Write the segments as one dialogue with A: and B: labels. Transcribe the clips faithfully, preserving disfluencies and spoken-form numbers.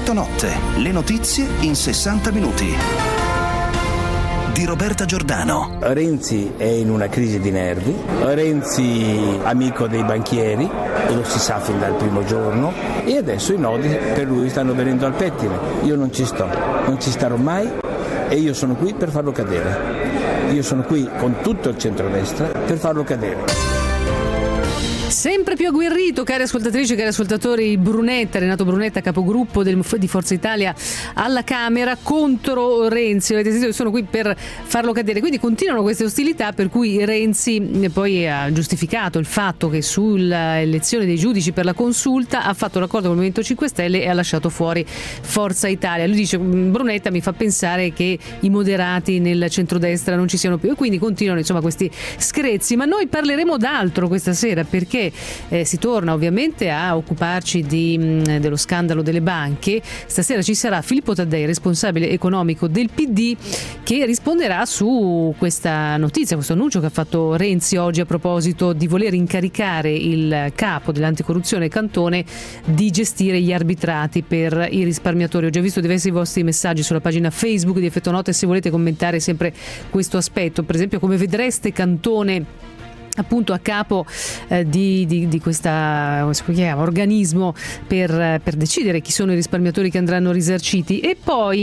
A: Effetto Notte, le notizie in sessanta minuti. Di Roberta Giordano.
B: Renzi è in una crisi di nervi, Renzi amico dei banchieri, e lo si sa fin dal primo giorno, e adesso i nodi per lui stanno venendo al pettine. Io non ci sto, non ci starò mai, e io sono qui per farlo cadere. Io sono qui con tutto il centrodestra per farlo cadere.
C: Sempre più agguerrito, cari ascoltatrici e cari ascoltatori, Brunetta, Renato Brunetta, capogruppo del, di Forza Italia alla Camera contro Renzi. Avete sentito che sono qui per farlo cadere, quindi continuano queste ostilità, per cui Renzi poi ha giustificato il fatto che sulla elezione dei giudici per la consulta ha fatto l'accordo con il Movimento cinque Stelle e ha lasciato fuori Forza Italia. Lui dice: Brunetta mi fa pensare che i moderati nel centrodestra non ci siano più, e quindi continuano insomma questi screzi. Ma noi parleremo d'altro questa sera, perché Eh, si torna ovviamente a occuparci di, mh, dello scandalo delle banche. Stasera ci sarà Filippo Taddei, responsabile economico del P D, che risponderà su questa notizia, questo annuncio che ha fatto Renzi oggi a proposito di voler incaricare il capo dell'anticorruzione Cantone di gestire gli arbitrati per i risparmiatori. Ho già visto diversi vostri messaggi sulla pagina Facebook di Effetto Notte, se volete commentare sempre questo aspetto, per esempio come vedreste Cantone appunto a capo eh, di, di, di questa come si chiama, organismo per, per decidere chi sono i risparmiatori che andranno risarciti. E poi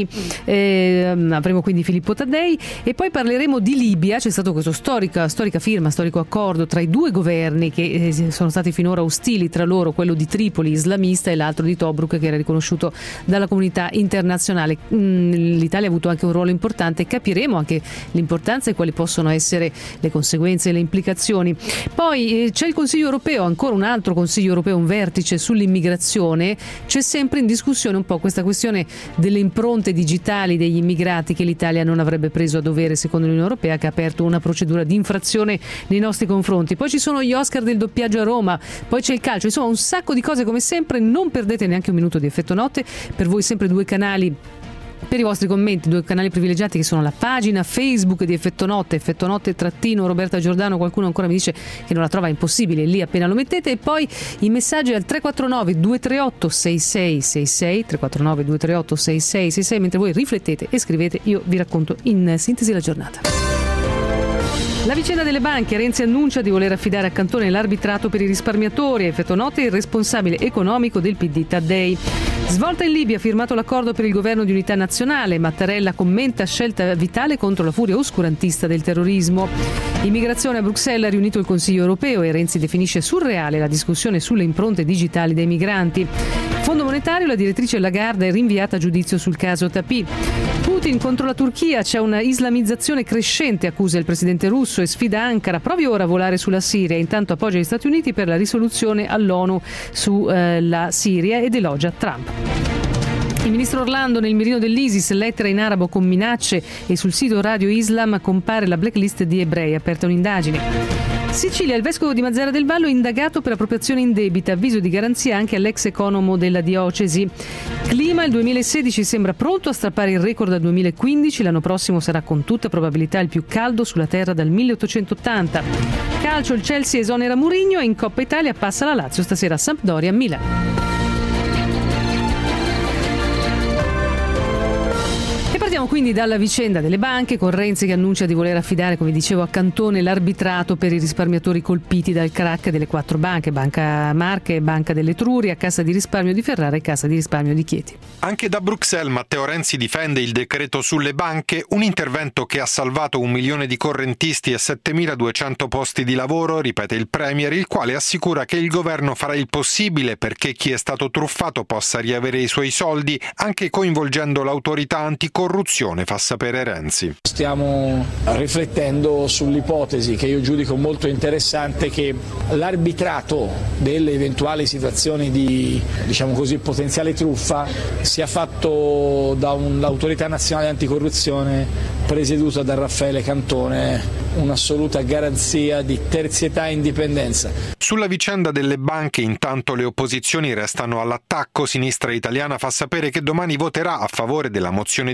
C: eh, avremo quindi Filippo Taddei, e poi parleremo di Libia. C'è stato questo storica, storica firma, storico accordo tra i due governi che eh, sono stati finora ostili tra loro, quello di Tripoli islamista e l'altro di Tobruk che era riconosciuto dalla comunità internazionale. Mm, l'Italia ha avuto anche un ruolo importante, capiremo anche l'importanza e quali possono essere le conseguenze e le implicazioni. Poi eh, c'è il Consiglio europeo, ancora un altro Consiglio europeo, un vertice sull'immigrazione. C'è sempre in discussione un po' questa questione delle impronte digitali degli immigrati che l'Italia non avrebbe preso a dovere secondo l'Unione Europea, che ha aperto una procedura di infrazione nei nostri confronti. Poi ci sono gli Oscar del doppiaggio a Roma, poi c'è il calcio, insomma un sacco di cose come sempre. Non perdete neanche un minuto di Effetto Notte, per voi sempre due canali per i vostri commenti, due canali privilegiati che sono la pagina Facebook di Effetto Notte, Effetto Notte trattino Roberta Giordano. Qualcuno ancora mi dice che non la trova, impossibile, lì appena lo mettete. E poi i messaggi al tre quattro nove due tre otto sei sei sei sei, tre quattro nove due tre otto sei sei sei sei, mentre voi riflettete e scrivete, io vi racconto in sintesi la giornata. La vicenda delle banche. Renzi annuncia di voler affidare a Cantone l'arbitrato per i risparmiatori. Effetto Notte, il responsabile economico del P D Taddei. Svolta in Libia, firmato l'accordo per il governo di unità nazionale. Mattarella commenta scelta vitale contro la furia oscurantista del terrorismo. Immigrazione. A Bruxelles ha riunito il Consiglio europeo e Renzi definisce surreale la discussione sulle impronte digitali dei migranti. Fondo monetario, la direttrice Lagarde è rinviata a giudizio sul caso Tapie. Putin contro la Turchia, c'è una islamizzazione crescente, accusa il presidente russo e sfida Ankara, provi ora a volare sulla Siria. Intanto appoggia gli Stati Uniti per la risoluzione all'ONU sulla eh, Siria ed elogia Trump. Il ministro Orlando nel mirino dell'ISIS, lettera in arabo con minacce, e sul sito Radio Islam compare la blacklist di ebrei, aperta un'indagine. Sicilia, il vescovo di Mazara del Vallo indagato per appropriazione indebita, avviso di garanzia anche all'ex economo della diocesi. Clima, il duemilasedici sembra pronto a strappare il record dal duemilaquindici, l'anno prossimo sarà con tutta probabilità il più caldo sulla terra dal milleottocentottanta. Calcio, il Chelsea esonera Mourinho e in Coppa Italia passa la Lazio stasera a Sampdoria a Milano. Partiamo quindi dalla vicenda delle banche, con Renzi che annuncia di voler affidare, come dicevo, a Cantone l'arbitrato per i risparmiatori colpiti dal crack delle quattro banche: Banca Marche, Banca dell'Etruria, Cassa di risparmio di Ferrara e Cassa di risparmio di Chieti.
D: Anche da Bruxelles Matteo Renzi difende il decreto sulle banche, un intervento che ha salvato un milione di correntisti e settemiladuecento posti di lavoro, ripete il Premier, il quale assicura che il governo farà il possibile perché chi è stato truffato possa riavere i suoi soldi, anche coinvolgendo l'autorità anticorruzione, fa sapere Renzi.
E: Stiamo riflettendo sull'ipotesi, che io giudico molto interessante, che l'arbitrato delle eventuali situazioni di, diciamo così, potenziale truffa sia fatto da un'autorità nazionale anticorruzione presieduta da Raffaele Cantone, un'assoluta garanzia di terzietà e indipendenza.
D: Sulla vicenda delle banche, intanto, le opposizioni restano all'attacco. Sinistra Italiana fa sapere che domani voterà a favore della mozione di sfiducia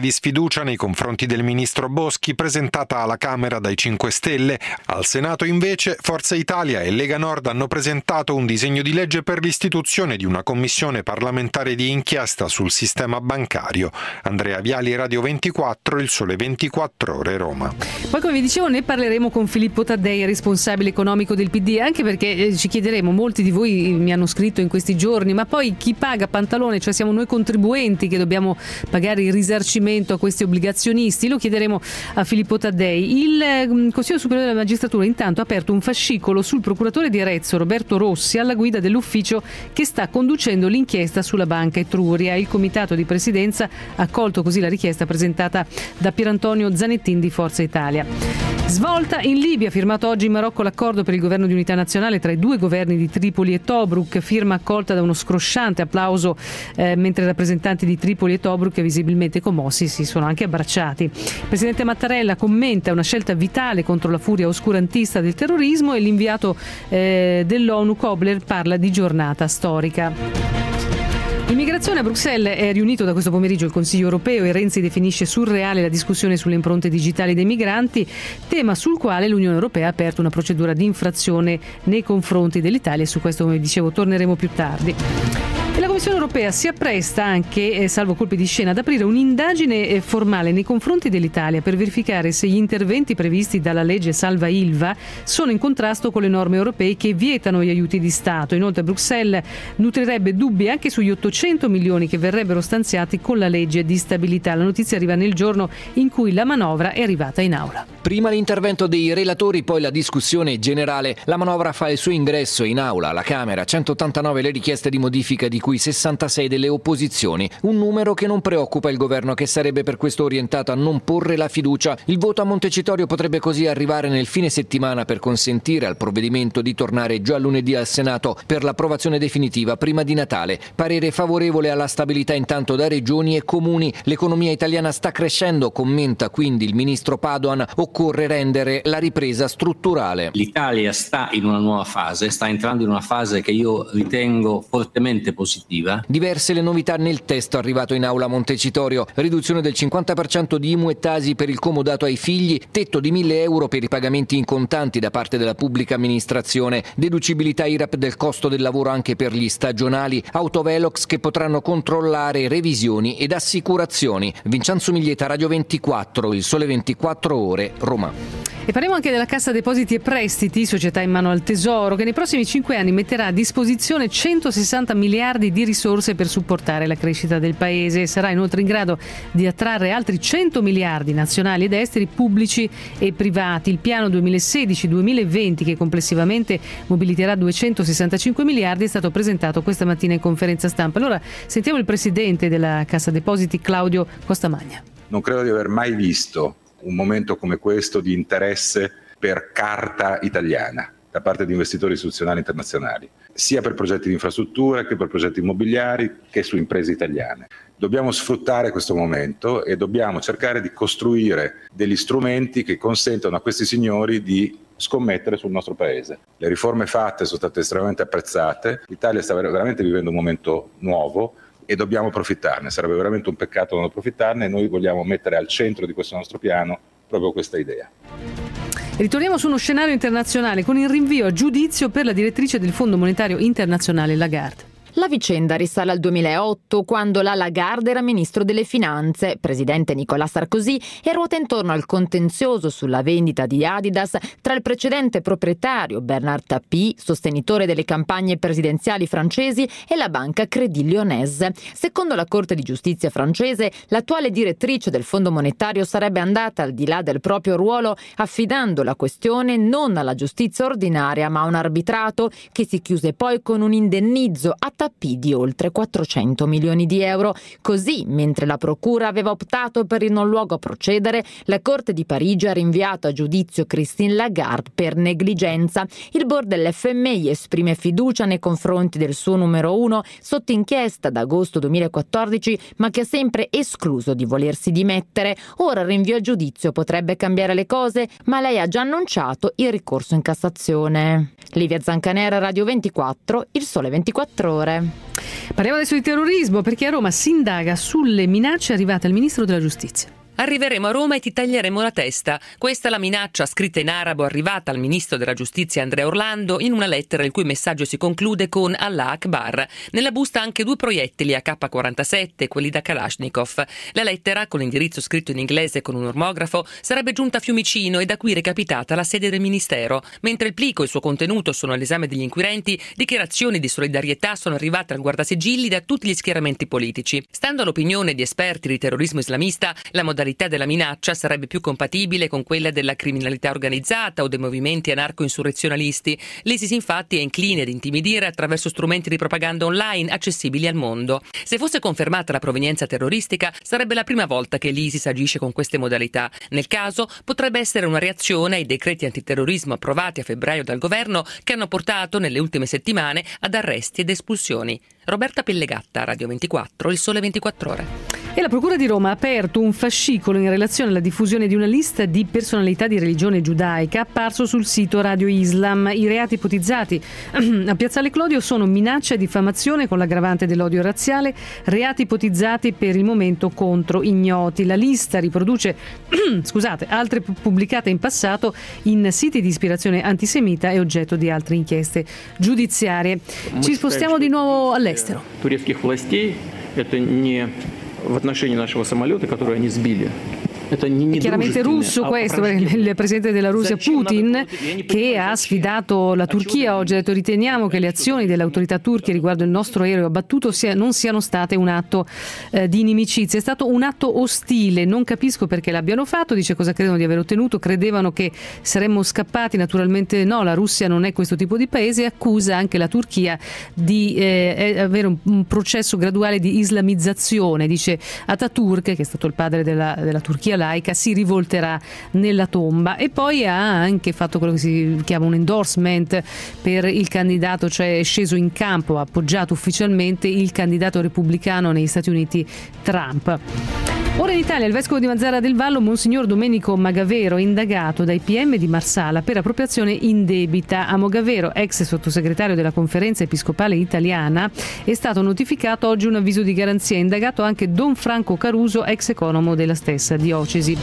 D: fiducia nei confronti del ministro Boschi presentata alla Camera dai cinque Stelle. Al Senato invece Forza Italia e Lega Nord hanno presentato un disegno di legge per l'istituzione di una commissione parlamentare di inchiesta sul sistema bancario. Andrea Viali, Radio ventiquattro, Il Sole ventiquattro Ore, Roma.
C: Poi, come vi dicevo, ne parleremo con Filippo Taddei, responsabile economico del P D, anche perché ci chiederemo, molti di voi mi hanno scritto in questi giorni, ma poi chi paga Pantalone? Cioè siamo noi contribuenti che dobbiamo pagare il risarcimento a questi obbligazionisti? Lo chiederemo a Filippo Taddei. Il Consiglio Superiore della Magistratura intanto ha aperto un fascicolo sul procuratore di Arezzo Roberto Rossi alla guida dell'ufficio che sta conducendo l'inchiesta sulla banca Etruria. Il comitato di presidenza ha accolto così la richiesta presentata da Pierantonio Zanettin di Forza Italia. Svolta in Libia, firmato oggi in Marocco l'accordo per il governo di unità nazionale tra i due governi di Tripoli e Tobruk, firma accolta da uno scrosciante applauso eh, mentre i rappresentanti di Tripoli e Tobruk, visibilmente commossi, si sono anche abbracciati. Il presidente Mattarella commenta una scelta vitale contro la furia oscurantista del terrorismo e l'inviato eh, dell'ONU Kobler parla di giornata storica. Immigrazione. A Bruxelles è riunito da questo pomeriggio il Consiglio europeo e Renzi definisce surreale la discussione sulle impronte digitali dei migranti, tema sul quale l'Unione Europea ha aperto una procedura di infrazione nei confronti dell'Italia, e su questo, come dicevo, torneremo più tardi. E la Commissione europea si appresta anche, eh, salvo colpi di scena, ad aprire un'indagine eh, formale nei confronti dell'Italia per verificare se gli interventi previsti dalla legge Salva Ilva sono in contrasto con le norme europee che vietano gli aiuti di Stato. Inoltre Bruxelles nutrirebbe dubbi anche sugli ottocento milioni che verrebbero stanziati con la legge di stabilità. La notizia arriva nel giorno in cui la manovra è arrivata in aula.
F: Prima l'intervento dei relatori, poi la discussione generale. La manovra fa il suo ingresso in aula alla Camera, centottantanove le richieste di modifica, di cui sessantasei delle opposizioni, un numero che non preoccupa il governo, che sarebbe per questo orientato a non porre la fiducia. Il voto a Montecitorio potrebbe così arrivare nel fine settimana per consentire al provvedimento di tornare già lunedì al Senato per l'approvazione definitiva prima di Natale. Parere favorevole alla stabilità intanto da regioni e comuni. L'economia italiana sta crescendo, commenta quindi il ministro Padoan, occorre rendere la ripresa strutturale.
G: L'Italia sta in una nuova fase, sta entrando in una fase che io ritengo fortemente positiva.
F: Diverse le novità nel testo arrivato in aula a Montecitorio: riduzione del cinquanta per cento di I M U e Tasi per il comodato ai figli, tetto di mille euro per i pagamenti in contanti da parte della pubblica amministrazione, deducibilità I R A P del costo del lavoro anche per gli stagionali, autovelox che potranno controllare revisioni ed assicurazioni. Vincenzo Miglieta, Radio ventiquattro, Il Sole ventiquattro Ore, Roma.
C: E parliamo anche della Cassa Depositi e Prestiti, società in mano al Tesoro, che nei prossimi cinque anni metterà a disposizione centosessanta miliardi di risorse per supportare la crescita del Paese. Sarà inoltre in grado di attrarre altri cento miliardi nazionali ed esteri, pubblici e privati. Il piano duemilasedici duemilaventi, che complessivamente mobiliterà duecentosessantacinque miliardi, è stato presentato questa mattina in conferenza stampa. Allora sentiamo il presidente della Cassa Depositi, Claudio Costamagna.
H: Non credo di aver mai visto un momento come questo di interesse per carta italiana da parte di investitori istituzionali internazionali, sia per progetti di infrastruttura che per progetti immobiliari che su imprese italiane. Dobbiamo sfruttare questo momento e dobbiamo cercare di costruire degli strumenti che consentano a questi signori di scommettere sul nostro paese. Le riforme fatte sono state estremamente apprezzate, l'Italia sta veramente vivendo un momento nuovo e dobbiamo approfittarne, sarebbe veramente un peccato non approfittarne, e noi vogliamo mettere al centro di questo nostro piano proprio questa idea.
C: Ritorniamo su uno scenario internazionale con il rinvio a giudizio per la direttrice del Fondo Monetario Internazionale Lagarde.
I: La vicenda risale al duemilaotto, quando la Lagarde era ministro delle finanze, presidente Nicolas Sarkozy, e ruota intorno al contenzioso sulla vendita di Adidas tra il precedente proprietario Bernard Tapie, sostenitore delle campagne presidenziali francesi, e la banca Crédit Lyonnaise. Secondo la Corte di giustizia francese, l'attuale direttrice del Fondo Monetario sarebbe andata al di là del proprio ruolo, affidando la questione non alla giustizia ordinaria ma a un arbitrato che si chiuse poi con un indennizzo a Tapie di oltre quattrocento milioni di euro. Così, mentre la procura aveva optato per il non luogo a procedere, la Corte di Parigi ha rinviato a giudizio Christine Lagarde per negligenza. Il board dell'F M I esprime fiducia nei confronti del suo numero uno, sotto inchiesta da agosto duemilaquattordici, ma che ha sempre escluso di volersi dimettere. Ora il rinvio a giudizio potrebbe cambiare le cose, ma lei ha già annunciato il ricorso in Cassazione. Livia Zancanera, Radio ventiquattro, Il Sole ventiquattro Ore.
C: Parliamo adesso di terrorismo, perché a Roma si indaga sulle minacce arrivate al ministro della Giustizia.
J: Arriveremo a Roma e ti taglieremo la testa. Questa è la minaccia scritta in arabo arrivata al ministro della giustizia Andrea Orlando in una lettera il cui messaggio si conclude con Allah Akbar. Nella busta anche due proiettili A K quarantasette, quelli da Kalashnikov. La lettera, con l'indirizzo scritto in inglese con un ormografo, sarebbe giunta a Fiumicino e da qui recapitata alla sede del ministero. Mentre il plico e il suo contenuto sono all'esame degli inquirenti, dichiarazioni di solidarietà sono arrivate al guardasigilli da tutti gli schieramenti politici. Stando all'opinione di esperti di terrorismo islamista, la modalità La modalità della minaccia sarebbe più compatibile con quella della criminalità organizzata o dei movimenti anarco-insurrezionalisti. L'ISIS infatti è incline ad intimidire attraverso strumenti di propaganda online accessibili al mondo. Se fosse confermata la provenienza terroristica, sarebbe la prima volta che l'ISIS agisce con queste modalità. Nel caso, potrebbe essere una reazione ai decreti antiterrorismo approvati a febbraio dal governo che hanno portato nelle ultime settimane ad arresti ed espulsioni. Roberta Pellegatta, Radio ventiquattro, Il Sole ventiquattro Ore.
C: E la Procura di Roma ha aperto un fascicolo in relazione alla diffusione di una lista di personalità di religione giudaica apparso sul sito Radio Islam. I reati ipotizzati a Piazzale Clodio sono minaccia e diffamazione con l'aggravante dell'odio razziale, reati ipotizzati per il momento contro ignoti. La lista riproduce scusate, altre pubblicate in passato in siti di ispirazione antisemita e oggetto di altre inchieste giudiziarie. Ci spostiamo di nuovo all'estero.
K: В отношении нашего самолета, который они сбили.
C: È chiaramente russo questo, il presidente della Russia Putin, che ha sfidato la Turchia oggi, ha detto: riteniamo che le azioni delle autorità turche riguardo il nostro aereo abbattuto sia, non siano state un atto eh, di inimicizia, è stato un atto ostile, non capisco perché l'abbiano fatto, dice cosa credono di aver ottenuto, credevano che saremmo scappati, naturalmente no, la Russia non è questo tipo di paese, e accusa anche la Turchia di eh, avere un, un processo graduale di islamizzazione, dice Ataturk, che è stato il padre della, della Turchia laica, si rivolterà nella tomba. E poi ha anche fatto quello che si chiama un endorsement per il candidato, cioè è sceso in campo, ha appoggiato ufficialmente il candidato repubblicano negli Stati Uniti, Trump. Ora in Italia il vescovo di Mazara del Vallo, Monsignor Domenico Magavero, indagato dai P M di Marsala per appropriazione indebita. A Mogavero, ex sottosegretario della Conferenza Episcopale Italiana, è stato notificato oggi un avviso di garanzia. Indagato anche Don Franco Caruso, ex economo della stessa diocesi.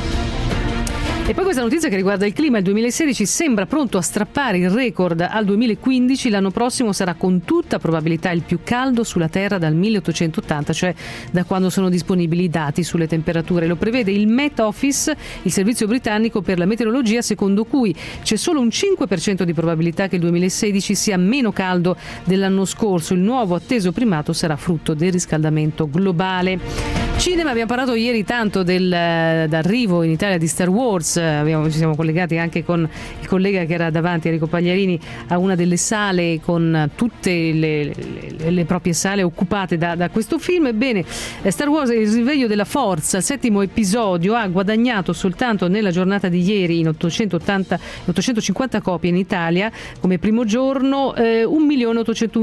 C: E poi questa notizia che riguarda il clima: il duemilasedici sembra pronto a strappare il record al duemilaquindici, l'anno prossimo sarà con tutta probabilità il più caldo sulla Terra dal milleottocentottanta, cioè da quando sono disponibili i dati sulle temperature. Lo prevede il Met Office, il servizio britannico per la meteorologia, secondo cui c'è solo un cinque per cento di probabilità che il duemilasedici sia meno caldo dell'anno scorso. Il nuovo atteso primato sarà frutto del riscaldamento globale. Cinema, abbiamo parlato ieri tanto del, d'arrivo in Italia di Star Wars, abbiamo, ci siamo collegati anche con il collega che era davanti, Enrico Pagliarini, a una delle sale con tutte le, le, le proprie sale occupate da, da questo film. Ebbene, Star Wars, il risveglio della forza, il settimo episodio, ha guadagnato soltanto nella giornata di ieri in ottocentottanta, ottocentocinquanta copie in Italia come primo giorno, eh, un milione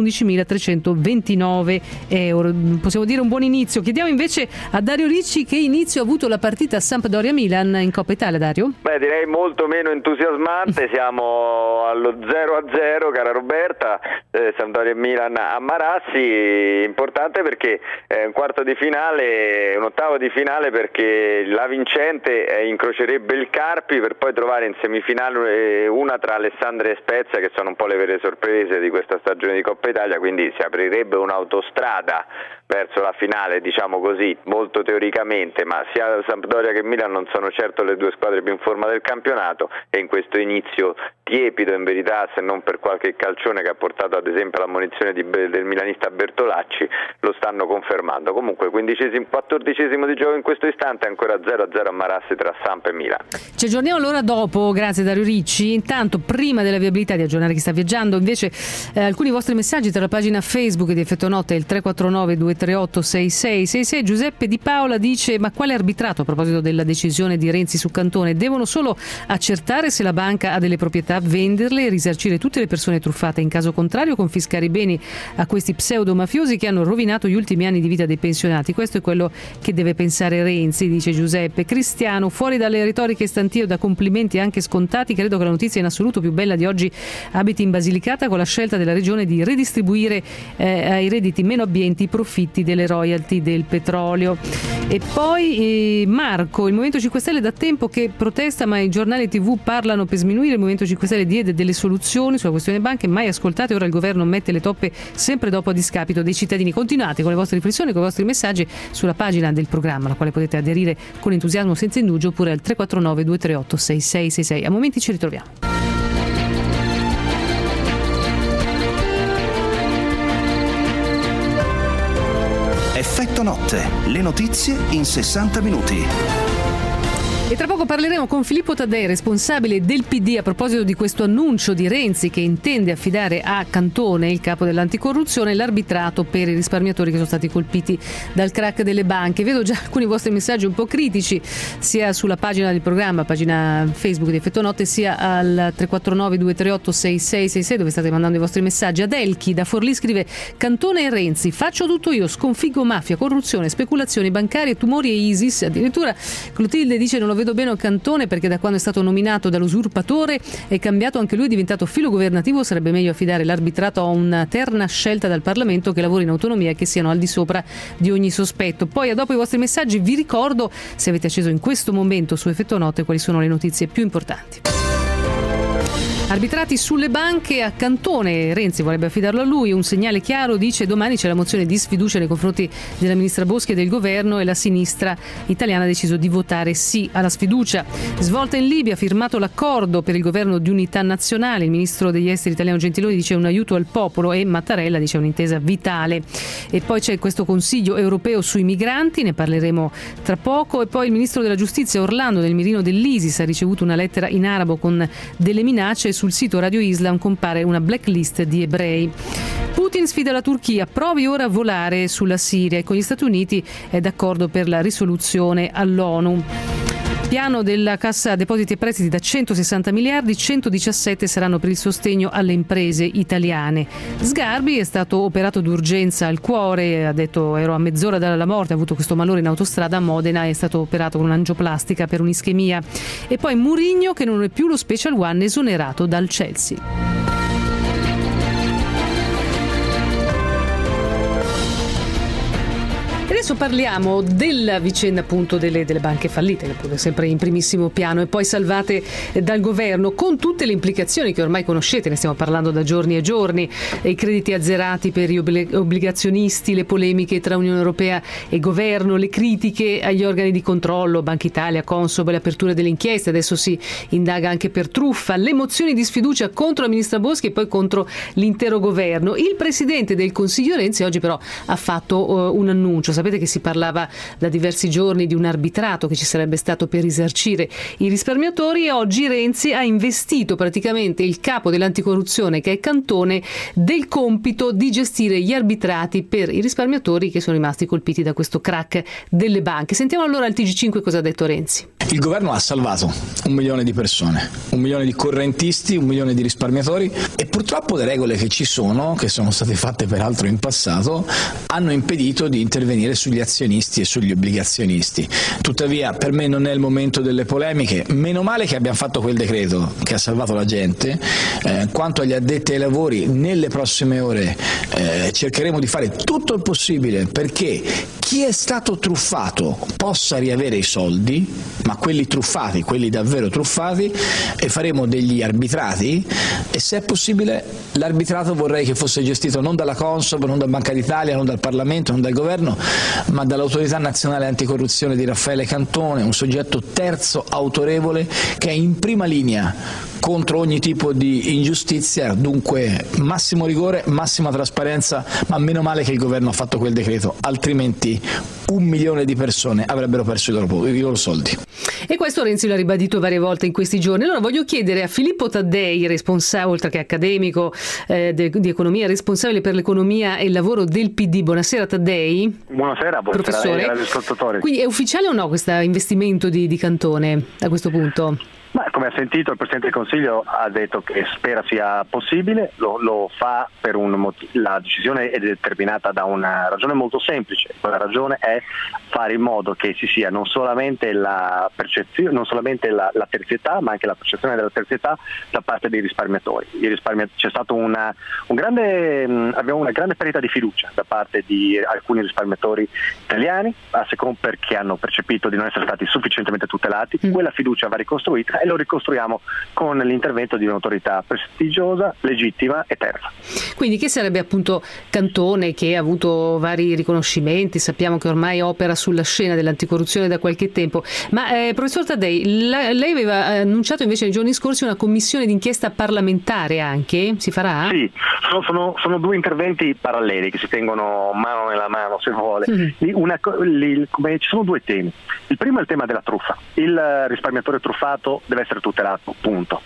C: ottocentoundicimilatrecentoventinove euro. Possiamo dire un buon inizio. Chiediamo invece a Dario Ricci che inizio ha avuto la partita Sampdoria-Milan in Coppa Italia. Dario?
L: Beh, direi molto meno entusiasmante, siamo allo zero a zero, cara Roberta, eh, Sampdoria e Milan a Marassi, importante perché è un quarto di finale, un ottavo di finale, perché la vincente eh, incrocerebbe il Carpi per poi trovare in semifinale una tra Alessandria e Spezia, che sono un po' le vere sorprese di questa stagione di Coppa Italia, quindi si aprirebbe un'autostrada verso la finale, diciamo così, molto teoricamente, ma sia Sampdoria che Milan non sono certo le due squadre più in forma del campionato, e in questo inizio tiepido in verità, se non per qualche calcione che ha portato ad esempio all'ammonizione di, del milanista Bertolacci, lo stanno confermando. Comunque quindicesimo, quattordicesimo di gioco in questo istante, ancora zero a zero a Marassi tra Samp e Milan.
C: Ci aggiorniamo allora dopo, grazie Dario Ricci. Intanto, prima della viabilità, di aggiornare chi sta viaggiando, invece eh, alcuni vostri messaggi tra la pagina Facebook di Effetto Notte e il tre quattro nove due tre otto sei sei sei sei. Giuseppe Di Paola dice: ma quale arbitrato a proposito della decisione di Renzi su Cantone? Devono solo accertare se la banca ha delle proprietà dovrà venderle e risarcire tutte le persone truffate, in caso contrario confiscare i beni a questi pseudo-mafiosi che hanno rovinato gli ultimi anni di vita dei pensionati. Questo è quello che deve pensare Renzi, dice Giuseppe Cristiano. Fuori dalle retoriche stantie o da complimenti anche scontati, credo che la notizia in assoluto più bella di oggi abiti in Basilicata con la scelta della regione di ridistribuire eh, ai redditi meno abbienti i profitti delle royalty del petrolio. E poi eh, Marco, il Movimento cinque Stelle da tempo che protesta, ma i giornali tivù parlano per sminuire. Il Movimento cinque Stelle diede delle soluzioni sulla questione banche mai ascoltate, ora il governo mette le toppe sempre dopo a discapito dei cittadini. Continuate con le vostre riflessioni, con i vostri messaggi sulla pagina del programma, alla quale potete aderire con entusiasmo senza indugio, oppure al tre quattro nove due tre otto sei sei sei sei. A momenti ci ritroviamo.
A: Effetto notte, le notizie in sessanta minuti.
C: E tra poco parleremo con Filippo Taddei, responsabile del P D, a proposito di questo annuncio di Renzi che intende affidare a Cantone, il capo dell'anticorruzione, l'arbitrato per i risparmiatori che sono stati colpiti dal crack delle banche. Vedo già alcuni vostri messaggi un po' critici, sia sulla pagina del programma, pagina Facebook di Effetto Notte, sia al tre quattro nove due tre otto sei sei sei sei, dove state mandando i vostri messaggi. Adelchi da Forlì scrive: Cantone e Renzi, faccio tutto io, sconfiggo mafia, corruzione, speculazioni bancarie, tumori e ISIS. Addirittura Clotilde dice: non lo vedo bene Cantone perché da quando è stato nominato dall'usurpatore è cambiato anche lui, è diventato filo governativo, sarebbe meglio affidare l'arbitrato a una terna scelta dal Parlamento che lavori in autonomia e che siano al di sopra di ogni sospetto. Poi, a dopo i vostri messaggi, vi ricordo, se avete acceso in questo momento su Effetto Notte, quali sono le notizie più importanti. Arbitrati sulle banche a Cantone, Renzi vorrebbe affidarlo a lui, un segnale chiaro, dice: domani c'è la mozione di sfiducia nei confronti della ministra Boschi e del governo e la sinistra italiana ha deciso di votare sì alla sfiducia. Svolta in Libia, firmato l'accordo per il governo di unità nazionale, il ministro degli esteri italiano Gentiloni dice un aiuto al popolo e Mattarella dice un'intesa vitale. E poi c'è questo Consiglio europeo sui migranti, ne parleremo tra poco. E poi il ministro della giustizia Orlando, del mirino dell'ISIS, ha ricevuto una lettera in arabo con delle minacce. Sul sito Radio Islam compare una blacklist di ebrei. Putin sfida la Turchia, provi ora a volare sulla Siria e con gli Stati Uniti è d'accordo per la risoluzione all'ONU. Piano della Cassa Depositi e Prestiti da centosessanta miliardi, centodiciassette saranno per il sostegno alle imprese italiane. Sgarbi è stato operato d'urgenza al cuore, ha detto ero a mezz'ora dalla morte, ha avuto questo malore in autostrada a Modena e è stato operato con un'angioplastica per un'ischemia. E poi Mourinho, che non è più lo Special One, esonerato dal Chelsea. Adesso parliamo della vicenda appunto delle, delle banche fallite, che pure sempre in primissimo piano, e poi salvate dal governo, con tutte le implicazioni che ormai conoscete, ne stiamo parlando da giorni e giorni, i crediti azzerati per gli obbligazionisti, le polemiche tra Unione Europea e governo, le critiche agli organi di controllo, Banca Italia, Consob, le aperture delle inchieste, adesso si indaga anche per truffa, le mozioni di sfiducia contro la ministra Boschi e poi contro l'intero governo. Il presidente del Consiglio Renzi oggi però ha fatto uh, un annuncio. Sapete che si parlava da diversi giorni di un arbitrato che ci sarebbe stato per risarcire i risparmiatori e oggi Renzi ha investito praticamente il capo dell'anticorruzione, che è Cantone, del compito di gestire gli arbitrati per i risparmiatori che sono rimasti colpiti da questo crack delle banche. Sentiamo allora al T G cinque cosa ha detto Renzi.
E: Il governo ha salvato un milione di persone, un milione di correntisti, un milione di risparmiatori e purtroppo le regole che ci sono, che sono state fatte peraltro in passato, hanno impedito di intervenire sugli azionisti e sugli obbligazionisti. Tuttavia per me non è il momento delle polemiche, meno male che abbiamo fatto quel decreto che ha salvato la gente. Eh, quanto agli addetti ai lavori, nelle prossime ore eh, cercheremo di fare tutto il possibile perché chi è stato truffato possa riavere i soldi, ma quelli truffati, quelli davvero truffati, e faremo degli arbitrati e se è possibile l'arbitrato vorrei che fosse gestito non dalla Consob, non da Banca d'Italia, non dal Parlamento, non dal Governo, ma dall'Autorità Nazionale Anticorruzione di Raffaele Cantone, un soggetto terzo autorevole che è in prima linea contro ogni tipo di ingiustizia. Dunque massimo rigore, massima trasparenza, ma meno male che il governo ha fatto quel decreto, altrimenti un milione di persone avrebbero perso i loro, i loro soldi.
C: E questo Renzi l'ha ribadito varie volte in questi giorni. Allora voglio chiedere a Filippo Taddei, responsabile, oltre che accademico eh, de, di economia, responsabile per l'economia e il lavoro del P D. Buonasera Taddei.
M: Buonasera, buonasera
C: professore. Quindi è ufficiale o no questo investimento di, di Cantone a questo punto?
M: Ma come ha sentito, il Presidente del Consiglio ha detto che spera sia possibile, lo, lo fa per un motivo. La decisione è determinata da una ragione molto semplice, quella ragione è fare in modo che ci sia non solamente la percezione, non solamente la, la terzietà, ma anche la percezione della terzietà da parte dei risparmiatori. I risparmi- c'è stato una, un grande, mh, abbiamo una grande perdita di fiducia da parte di alcuni risparmiatori italiani, a seconda perché hanno percepito di non essere stati sufficientemente tutelati. Mm. Quella fiducia va ricostruita e lo ricostruiamo con l'intervento di un'autorità prestigiosa, legittima e terza.
C: Quindi che sarebbe appunto Cantone, che ha avuto vari riconoscimenti, sappiamo che ormai opera sulla scena dell'anticorruzione da qualche tempo, ma eh, professor Taddei, la, lei aveva annunciato invece nei giorni scorsi una commissione d'inchiesta parlamentare anche, si farà?
M: Sì, sono, sono, sono due interventi paralleli che si tengono mano nella mano se vuole. Mm. Una, li, come, ci sono due temi. Il primo è il tema della truffa. Il risparmiatore truffato deve essere tutelato, punto.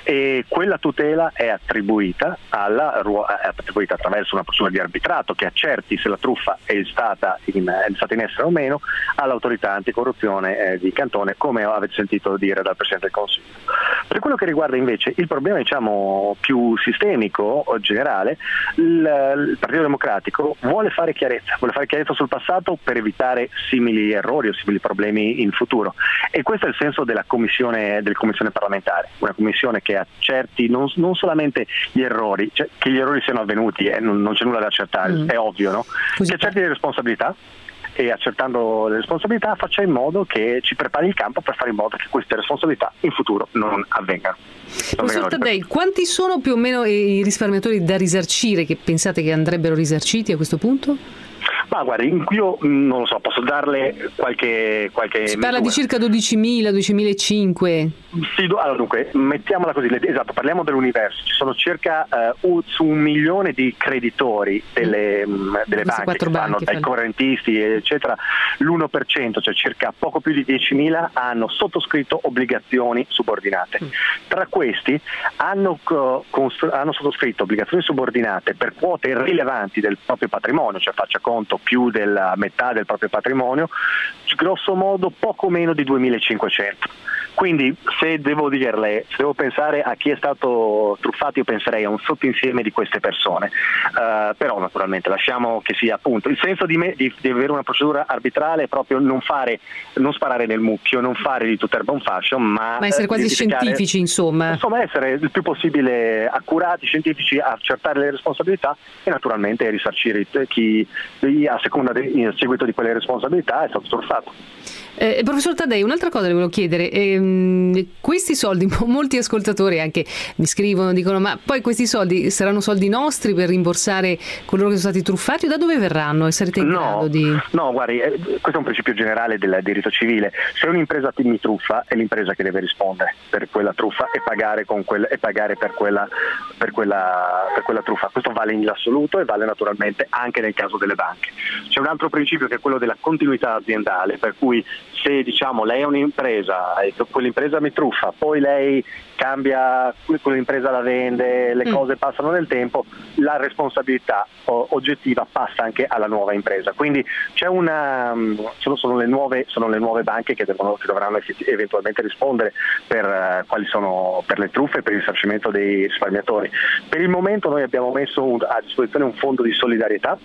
M: E quella tutela è attribuita, alla, è attribuita attraverso una procedura di arbitrato che accerti se la truffa è stata in, è stata in essere o meno all'autorità anticorruzione eh, di Cantone, come avete sentito dire dal Presidente del Consiglio. Per quello che riguarda invece il problema diciamo più sistemico o generale, il, il Partito Democratico vuole fare chiarezza, vuole fare chiarezza sul passato per evitare simili errori o simili problemi in futuro, e questo è il senso della commissione, della commissione parlamentare, una commissione che accerti non, non solamente gli errori, cioè che gli errori siano avvenuti, eh, non, non c'è nulla da accertare, mm. è ovvio, no? Così che accerti le responsabilità e accertando le responsabilità faccia in modo che ci prepari il campo per fare in modo che queste responsabilità in futuro non avvengano.
C: Professor Taddei, quanti sono più o meno i risparmiatori da risarcire che pensate che andrebbero risarciti a questo punto?
M: Ma guardi, io non lo so, posso darle qualche qualche
C: si parla misura. Di circa dodicimila, dodicimilacinquecento.
M: Sì, allora dunque, mettiamola così, esatto, parliamo dell'universo, ci sono circa uh, su un milione di creditori delle, mm. delle banche che vanno dai correntisti eccetera, l'uno per cento, cioè circa poco più di diecimila hanno sottoscritto obbligazioni subordinate. Mm. Tra questi hanno, uh, constru- hanno sottoscritto obbligazioni subordinate per quote rilevanti del proprio patrimonio, cioè faccia conto più della metà del proprio patrimonio, grosso modo poco meno di duemilacinquecento. Quindi se devo dirle, se devo pensare a chi è stato truffato, io penserei a un sottoinsieme di queste persone, uh, però naturalmente lasciamo che sia appunto il senso di, me, di, di avere una procedura arbitrale è proprio non fare, non sparare nel mucchio, non fare di tutt'erba un fascio, ma,
C: ma essere quasi scientifici, insomma.
M: Insomma, essere il più possibile accurati, scientifici, accertare le responsabilità e naturalmente risarcire chi a seconda de, in seguito di quelle responsabilità è stato truffato.
C: Eh, professor Taddei, un'altra cosa le volevo chiedere, ehm, questi soldi, molti ascoltatori anche mi scrivono, dicono ma poi questi soldi saranno soldi nostri per rimborsare coloro che sono stati truffati o da dove verranno e sarete in
M: no,
C: grado di...
M: No, guardi, eh, questo è un principio generale del diritto civile, se un'impresa ti mi truffa è l'impresa che deve rispondere per quella truffa e pagare, con quel, e pagare per, quella, per, quella, per quella truffa, questo vale in assoluto e vale naturalmente anche nel caso delle banche. C'è un altro principio che è quello della continuità aziendale, per cui se diciamo lei è un'impresa e quell'impresa mi truffa, poi lei cambia, quell'impresa la vende, le mm. cose passano nel tempo, la responsabilità oggettiva passa anche alla nuova impresa. Quindi c'è una sono, sono, le, nuove, sono le nuove banche che, devono, che dovranno eventualmente rispondere per uh, quali sono per le truffe e per il risarcimento dei risparmiatori. Per il momento noi abbiamo messo un, a disposizione un fondo di solidarietà,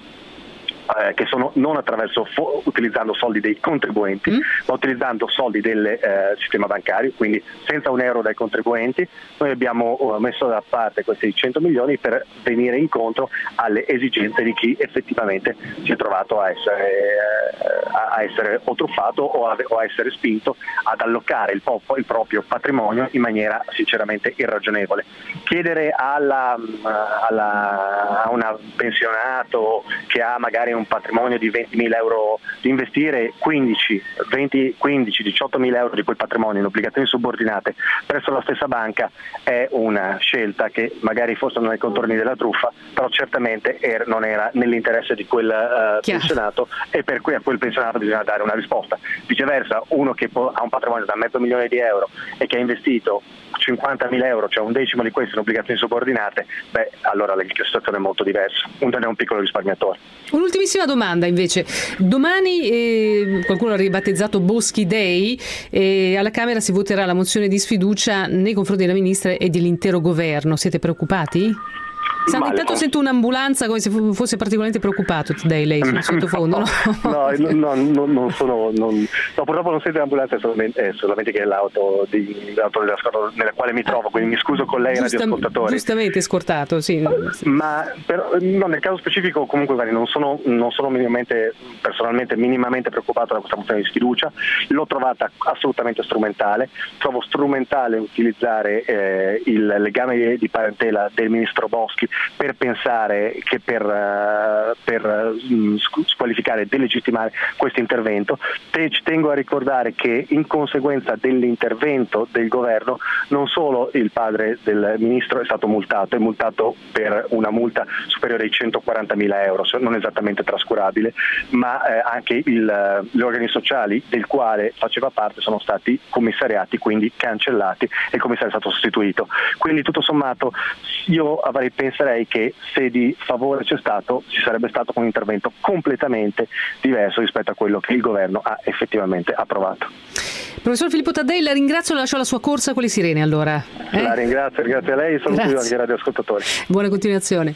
M: Eh, che sono non attraverso fo- utilizzando soldi dei contribuenti, mm. ma utilizzando soldi del eh, sistema bancario, quindi senza un euro dai contribuenti. Noi abbiamo oh, messo da parte questi cento milioni per venire incontro alle esigenze di chi effettivamente si è trovato a essere, eh, a essere o truffato o a, o a essere spinto ad allocare il, po- il proprio patrimonio in maniera sinceramente irragionevole. Chiedere alla, alla, a un pensionato che ha magari un patrimonio di ventimila euro di investire quindici, venti, quindici, diciottomila euro di quel patrimonio in obbligazioni subordinate presso la stessa banca è una scelta che magari fosse nei contorni della truffa, però certamente er, non era nell'interesse di quel uh, pensionato e per cui a quel pensionato bisogna dare una risposta. Viceversa, uno che po- ha un patrimonio da mezzo milione di euro e che ha investito cinquantamila euro, cioè un decimo di queste in obbligazioni subordinate, beh allora la situazione è molto diversa, uno è un piccolo risparmiatore.
C: Un'ultimissima Ultimissima domanda invece. Domani eh, qualcuno l'ha ribattezzato Boschi Day, e alla Camera si voterà la mozione di sfiducia nei confronti della ministra e dell'intero governo. Siete preoccupati? Santo, intanto cons- sento un'ambulanza come se fosse particolarmente preoccupato Today, lei sul sottofondo.
M: No, no, no, no, non sono non, no, purtroppo non sento l'ambulanza, è solamente, è solamente che è l'auto, di, l'auto della scorta nella quale mi trovo, quindi mi scuso con lei, Giustam- radioascoltatori.
C: Giustamente scortato, sì.
M: Ma però, no, nel caso specifico comunque guardi, non sono, non sono minimamente, personalmente minimamente preoccupato da questa mozione di sfiducia, l'ho trovata assolutamente strumentale, trovo strumentale utilizzare eh, il legame di parentela del ministro Boschi per pensare che per, uh, per uh, squalificare e delegittimare questo intervento. Te, ci tengo a ricordare che in conseguenza dell'intervento del governo non solo il padre del ministro è stato multato, è multato per una multa superiore ai centoquarantamila euro, non esattamente trascurabile, ma eh, anche il, gli organi sociali del quale faceva parte sono stati commissariati, quindi cancellati, e il commissario è stato sostituito. Quindi tutto sommato io avrei penserei che se di favore c'è stato, ci sarebbe stato un intervento completamente diverso rispetto a quello che il governo ha effettivamente approvato.
C: Professor Filippo Taddei, la ringrazio, lascio la sua corsa con le sirene allora. Eh?
M: La ringrazio, grazie a lei e saluto anche ai radioascoltatori.
C: Buona continuazione.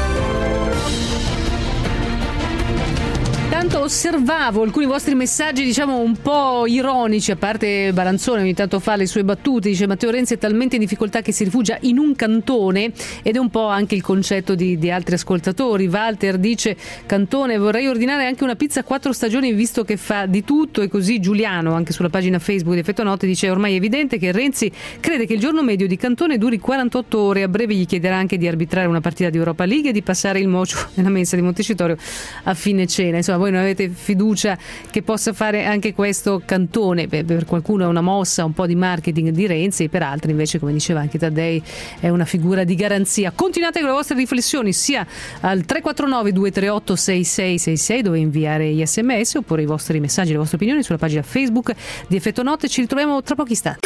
C: Tanto osservavo alcuni vostri messaggi, diciamo un po' ironici, a parte Balanzone ogni tanto fa le sue battute, dice Matteo Renzi è talmente in difficoltà che si rifugia in un cantone, ed è un po' anche il concetto di, di altri ascoltatori. Walter dice Cantone, vorrei ordinare anche una pizza a quattro stagioni visto che fa di tutto, e così Giuliano anche sulla pagina Facebook di Effetto Notte dice ormai è evidente che Renzi crede che il giorno medio di Cantone duri quarantotto ore, a breve gli chiederà anche di arbitrare una partita di Europa League e di passare il mocio nella mensa di Montecitorio a fine cena. Insomma, voi non avete fiducia che possa fare anche questo Cantone? Beh, per qualcuno è una mossa un po' di marketing di Renzi, e per altri invece, come diceva anche Taddei, è una figura di garanzia. Continuate con le vostre riflessioni sia al tre quattro nove due tre otto sei sei sei sei dove inviare gli sms, oppure i vostri messaggi, le vostre opinioni sulla pagina Facebook di Effetto Notte. Ci ritroviamo tra pochi istanti.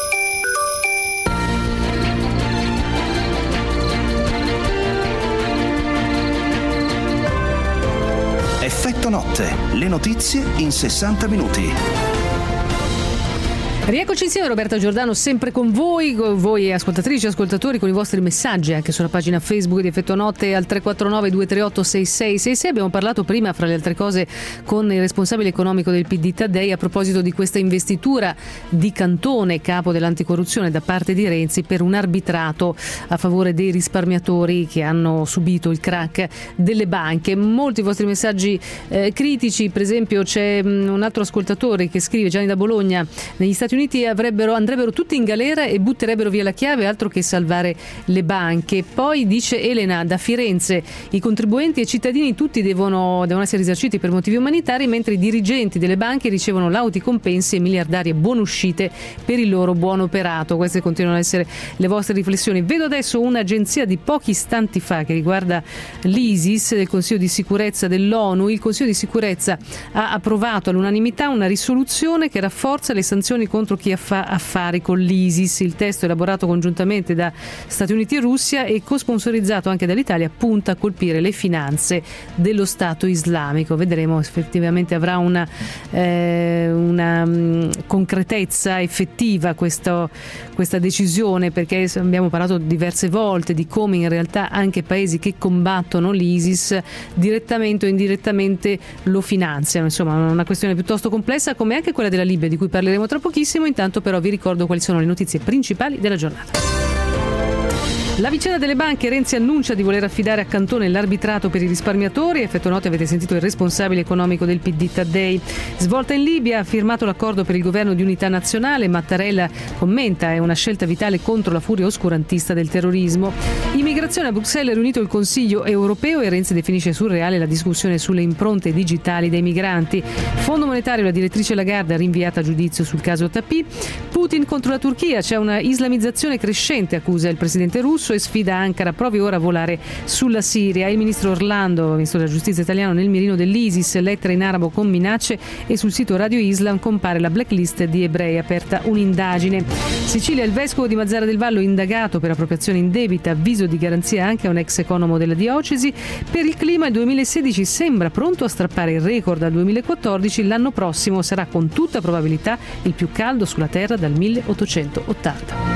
A: Effetto Notte, le notizie in sessanta minuti.
C: Rieccoci insieme, Roberta Giordano sempre con voi, con voi ascoltatrici e ascoltatori, con i vostri messaggi anche sulla pagina Facebook di Effetto Notte al tre quattro nove due tre otto sei sei sei sei. Abbiamo parlato prima, fra le altre cose, con il responsabile economico del P D Taddei a proposito di questa investitura di Cantone, capo dell'anticorruzione, da parte di Renzi per un arbitrato a favore dei risparmiatori che hanno subito il crack delle banche. Molti vostri messaggi eh, critici, per esempio c'è mh, un altro ascoltatore che scrive, Gianni da Bologna, negli Stati Uniti avrebbero, andrebbero tutti in galera e butterebbero via la chiave, altro che salvare le banche. Poi dice Elena da Firenze, i contribuenti e i cittadini tutti devono, devono essere risarciti per motivi umanitari, mentre i dirigenti delle banche ricevono lauti compensi e miliardarie buonuscite per il loro buon operato. Queste continuano ad essere le vostre riflessioni. Vedo adesso un'agenzia di pochi istanti fa che riguarda l'ISIS del Consiglio di sicurezza dell'ONU. Il Consiglio di sicurezza ha approvato all'unanimità una risoluzione che rafforza le sanzioni contro chi fa affari con l'ISIS. Il testo, elaborato congiuntamente da Stati Uniti e Russia e co-sponsorizzato anche dall'Italia, punta a colpire le finanze dello Stato islamico. Vedremo se effettivamente avrà una, eh, una um, concretezza effettiva questo, questa decisione, perché abbiamo parlato diverse volte di come in realtà anche paesi che combattono l'ISIS direttamente o indirettamente lo finanziano. Insomma, una questione piuttosto complessa, come anche quella della Libia, di cui parleremo tra pochissimo. Intanto però vi ricordo quali sono le notizie principali della giornata. La vicenda delle banche, Renzi annuncia di voler affidare a Cantone l'arbitrato per i risparmiatori. Effetto Notte, avete sentito il responsabile economico del P D Taddei. Svolta in Libia, ha firmato l'accordo per il governo di unità nazionale. Mattarella commenta, è una scelta vitale contro la furia oscurantista del terrorismo. Immigrazione, a Bruxelles è riunito il Consiglio europeo e Renzi definisce surreale la discussione sulle impronte digitali dei migranti. Fondo monetario, la direttrice Lagarde ha rinviata a giudizio sul caso Tapie. Putin contro la Turchia, c'è una islamizzazione crescente, accusa il presidente russo. corso e sfida Ankara, provi ora a volare sulla Siria. Il ministro Orlando, ministro della giustizia italiano, nel mirino dell'ISIS, lettera in arabo con minacce, e sul sito Radio Islam compare la blacklist di ebrei, aperta un'indagine. Sicilia, il vescovo di Mazara del Vallo indagato per appropriazione indebita, avviso di garanzia anche a un ex economo della diocesi. Per il clima il duemilasedici sembra pronto a strappare il record dal duemilaquattordici, l'anno prossimo sarà con tutta probabilità il più caldo sulla Terra dal milleottocentottanta.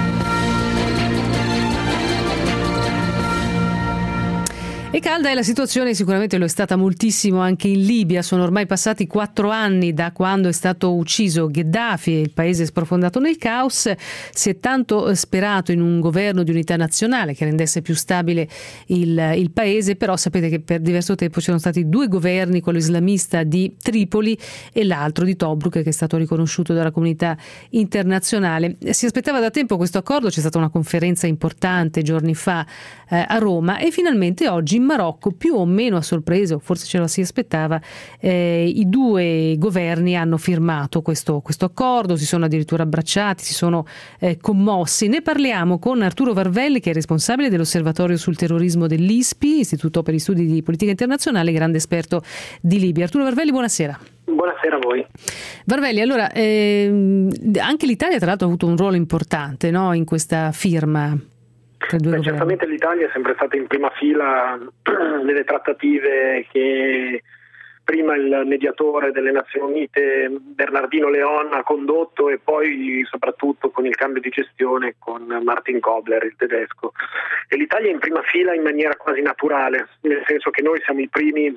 C: E calda è la situazione, sicuramente lo è stata moltissimo anche in Libia. Sono ormai passati quattro anni da quando è stato ucciso Gheddafi e il paese è sprofondato nel caos. Si è tanto sperato in un governo di unità nazionale che rendesse più stabile il, il paese, però sapete che per diverso tempo c'erano stati due governi, quello islamista di Tripoli e l'altro di Tobruk, che è stato riconosciuto dalla comunità internazionale. Si aspettava da tempo questo accordo, c'è stata una conferenza importante giorni fa eh, a Roma, e finalmente oggi in Marocco, più o meno a sorpresa, o forse ce lo si aspettava, eh, i due governi hanno firmato questo, questo accordo, si sono addirittura abbracciati, si sono eh, commossi. Ne parliamo con Arturo Varvelli, che è responsabile dell'Osservatorio sul terrorismo dell'I S P I, Istituto per gli Studi di Politica Internazionale, grande esperto di Libia. Arturo Varvelli, buonasera.
N: Buonasera a voi.
C: Varvelli, allora, ehm, anche l'Italia tra l'altro ha avuto un ruolo importante, no, in questa firma.
N: Beh, certamente l'Italia è sempre stata in prima fila nelle trattative che prima il mediatore delle Nazioni Unite Bernardino Leon ha condotto, e poi soprattutto con il cambio di gestione con Martin Kobler, il tedesco. E l'Italia è in prima fila in maniera quasi naturale, nel senso che noi siamo i primi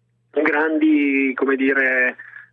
N: grandi, come dire,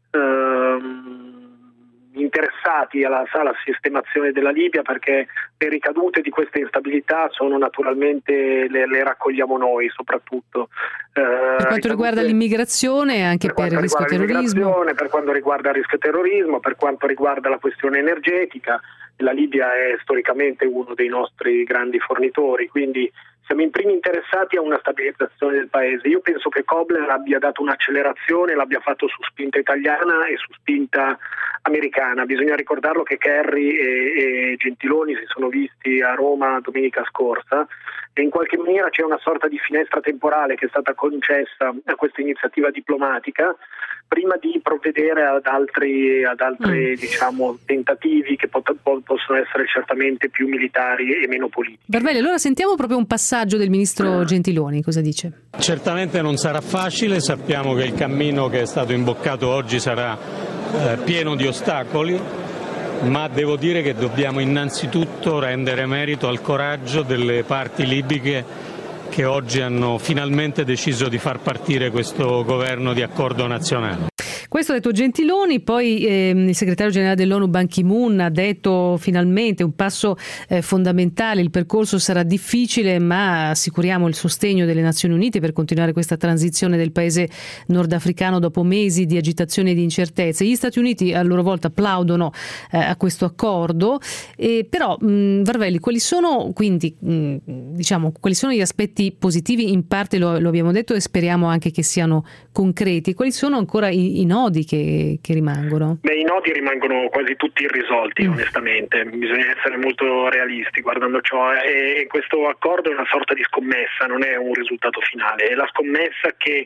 N: ehm, interessati alla, alla sistemazione della Libia, perché le ricadute di questa instabilità sono naturalmente, le, le raccogliamo noi soprattutto. Eh,
C: per quanto riguarda l'immigrazione, anche per, per il rischio terrorismo.
N: Per quanto riguarda il rischio terrorismo, per quanto riguarda la questione energetica, la Libia è storicamente uno dei nostri grandi fornitori, quindi siamo in primi interessati a una stabilizzazione del paese. Io penso che Kobler abbia dato un'accelerazione, l'abbia fatto su spinta italiana e su spinta americana. Bisogna ricordarlo che Kerry e, e Gentiloni si sono visti a Roma domenica scorsa, e in qualche maniera c'è una sorta di finestra temporale che è stata concessa a questa iniziativa diplomatica prima di provvedere ad altri, ad altri mm. diciamo, tentativi che pot- possono essere certamente più militari e meno politici.
C: Varvelli, allora sentiamo proprio un passaggio del ministro Gentiloni, cosa dice?
O: Certamente non sarà facile, sappiamo che il cammino che è stato imboccato oggi sarà eh, pieno di ostacoli, ma devo dire che dobbiamo innanzitutto rendere merito al coraggio delle parti libiche che oggi hanno finalmente deciso di far partire questo governo di accordo nazionale.
C: Questo ha detto Gentiloni, poi eh, il segretario generale dell'ONU Ban Ki-moon ha detto finalmente un passo eh, fondamentale, il percorso sarà difficile ma assicuriamo il sostegno delle Nazioni Unite per continuare questa transizione del paese nordafricano dopo mesi di agitazione e di incertezze. Gli Stati Uniti a loro volta applaudono eh, a questo accordo, eh, però mh, Varvelli, quali sono quindi mh, diciamo quali sono gli aspetti positivi? In parte lo, lo abbiamo detto e speriamo anche che siano concreti. Quali sono ancora i, i nodi che, che rimangono?
N: Beh, i nodi rimangono quasi tutti irrisolti, mm. onestamente. Bisogna essere molto realisti guardando ciò, e questo accordo è una sorta di scommessa, non è un risultato finale. È la scommessa che,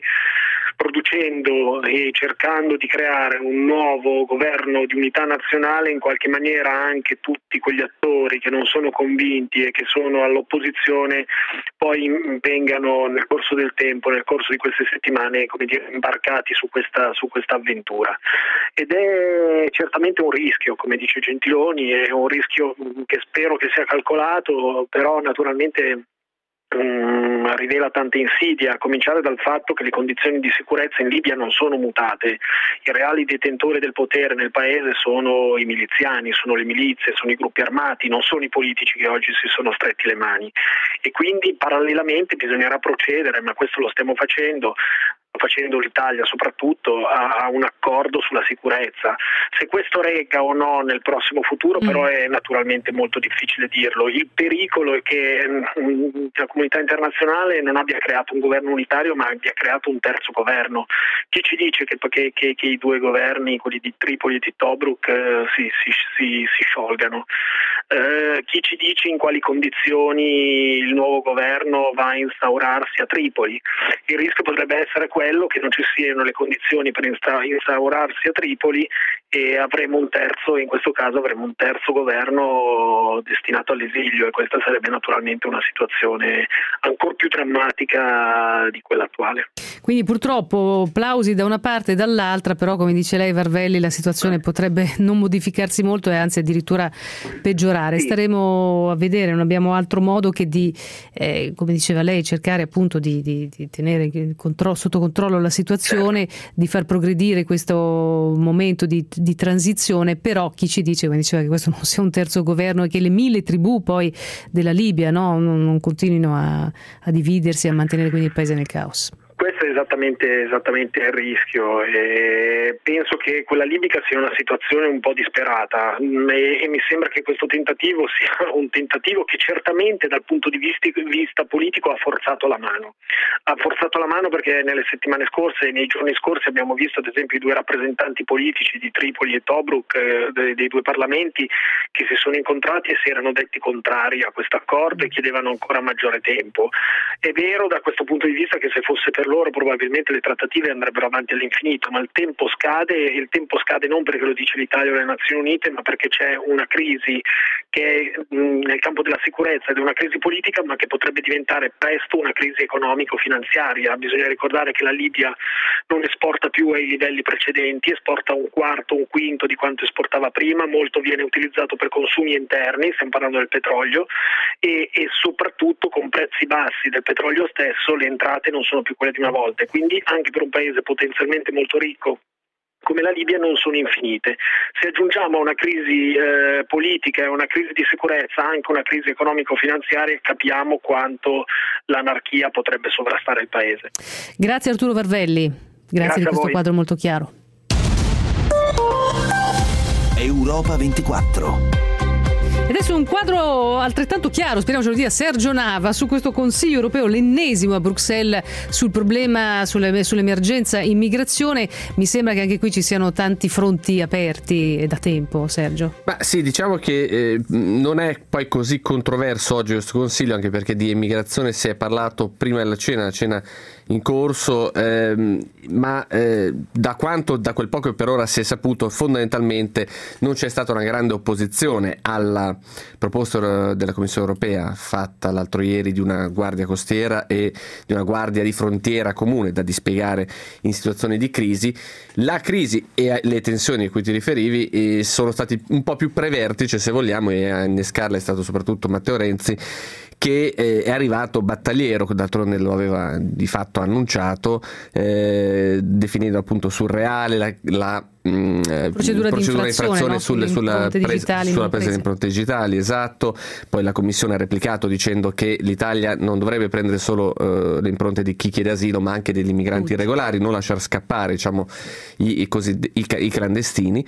N: producendo e cercando di creare un nuovo governo di unità nazionale, in qualche maniera anche tutti quegli attori che non sono convinti e che sono all'opposizione poi vengano nel corso del tempo, nel corso di queste settimane, come dire, imbarcati su questa, su questa avventura. Ed è certamente un rischio, come dice Gentiloni, è un rischio che spero che sia calcolato, però naturalmente Um, rivela tante insidie, a cominciare dal fatto che le condizioni di sicurezza in Libia non sono mutate. I reali detentori del potere nel paese sono i miliziani, sono le milizie, sono i gruppi armati, non sono i politici che oggi si sono stretti le mani, e quindi parallelamente bisognerà procedere, ma questo lo stiamo facendo facendo l'Italia soprattutto a, a un accordo sulla sicurezza. Se questo regga o no nel prossimo futuro mm. però è naturalmente molto difficile dirlo. Il pericolo è che mh, la comunità internazionale non abbia creato un governo unitario ma abbia creato un terzo governo. Chi ci dice che, che, che, che i due governi, quelli di Tripoli e di Tobruk, eh, si, si, si, si sciolgano? Eh, chi ci dice in quali condizioni il nuovo governo va a instaurarsi a Tripoli? Il rischio potrebbe essere quello che non ci siano le condizioni per insta- instaurarsi a Tripoli e avremo un terzo, in questo caso avremo un terzo governo destinato all'esilio, e questa sarebbe naturalmente una situazione ancora più drammatica di quella attuale.
C: Quindi purtroppo plausi da una parte e dall'altra, però come dice lei Varvelli la situazione potrebbe non modificarsi molto e anzi addirittura peggiorare. Sì. Staremo a vedere, non abbiamo altro modo che di, eh, come diceva lei, cercare appunto di, di, di tenere contro- sotto controllo la situazione, certo. di far progredire questo momento di, di transizione, però chi ci dice, come diceva, che questo non sia un terzo governo e che le mille tribù poi della Libia, no, non, non continuino a, a dividersi, a mantenere quindi il paese nel caos.
N: Questo è esattamente, esattamente il rischio, e penso che quella libica sia una situazione un po' disperata e, e mi sembra che questo tentativo sia un tentativo che certamente dal punto di vista, vista politico ha forzato la mano. Ha forzato la mano perché nelle settimane scorse e nei giorni scorsi abbiamo visto ad esempio i due rappresentanti politici di Tripoli e Tobruk, eh, dei, dei due parlamenti, che si sono incontrati e si erano detti contrari a questo accordo e chiedevano ancora maggiore tempo. È vero da questo punto di vista che se fosse per loro probabilmente le trattative andrebbero avanti all'infinito, ma il tempo scade, e il tempo scade non perché lo dice l'Italia o le Nazioni Unite, ma perché c'è una crisi che è mh, nel campo della sicurezza ed è una crisi politica, ma che potrebbe diventare presto una crisi economico-finanziaria. Bisogna ricordare che la Libia non esporta più ai livelli precedenti, esporta un quarto, un quinto di quanto esportava prima, molto viene utilizzato per consumi interni, stiamo parlando del petrolio, e, e soprattutto con prezzi bassi del petrolio stesso le entrate non sono più quelle di una volta, quindi anche per un paese potenzialmente molto ricco come la Libia non sono infinite. Se aggiungiamo a una crisi eh, politica e una crisi di sicurezza anche una crisi economico-finanziaria, capiamo quanto l'anarchia potrebbe sovrastare il paese.
C: Grazie Arturo Varvelli, grazie, grazie di questo quadro molto chiaro.
A: Europa ventiquattro.
C: E adesso un quadro altrettanto chiaro, speriamo ce lo dia Sergio Nava, su questo Consiglio europeo, l'ennesimo a Bruxelles, sul problema, sulle, sull'emergenza immigrazione. Mi sembra che anche qui ci siano tanti fronti aperti da tempo, Sergio.
P: Ma sì, diciamo che eh, non è poi così controverso oggi questo Consiglio, anche perché di immigrazione si è parlato prima della cena, la cena in corso, ehm, ma eh, da quanto, da quel poco che per ora si è saputo, fondamentalmente non c'è stata una grande opposizione alla proposta della Commissione europea fatta l'altro ieri di una guardia costiera e di una guardia di frontiera comune da dispiegare in situazioni di crisi. La crisi e le tensioni a cui ti riferivi eh, sono stati un po' più prevertice, se vogliamo, e a innescarla è stato soprattutto Matteo Renzi, che eh, è arrivato battagliero, d'altronde lo aveva di fatto annunciato, eh, definendo appunto surreale la, la mh, procedura, procedura di infrazione, no? sulle, sulla, presa, sulla presa delle impronte digitali, esatto. Poi la Commissione ha replicato dicendo che l'Italia non dovrebbe prendere solo uh, le impronte di chi chiede asilo, ma anche degli immigranti irregolari, non lasciar scappare, diciamo, i, i, così, i, i clandestini.